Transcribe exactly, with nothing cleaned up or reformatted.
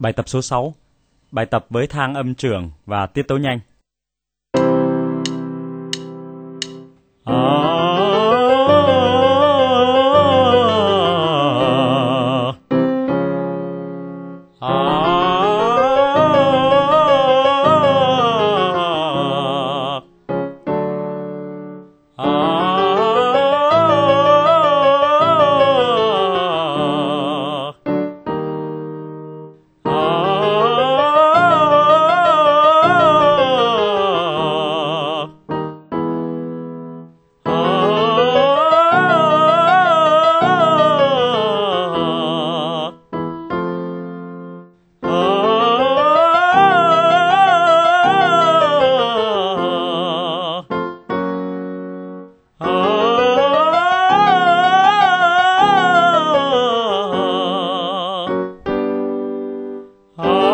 Bài tập số sáu. Bài tập với thang âm trường và tiết tấu nhanh. À, Ah